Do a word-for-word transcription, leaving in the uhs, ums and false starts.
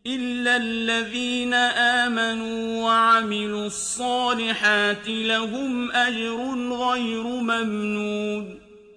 إِلَّا الَّذِينَ آمَنُوا وَعَمِلُوا الصَّالِحَاتِ لَهُمْ أَجْرٌ غَيْرُ مَمْنُونٍ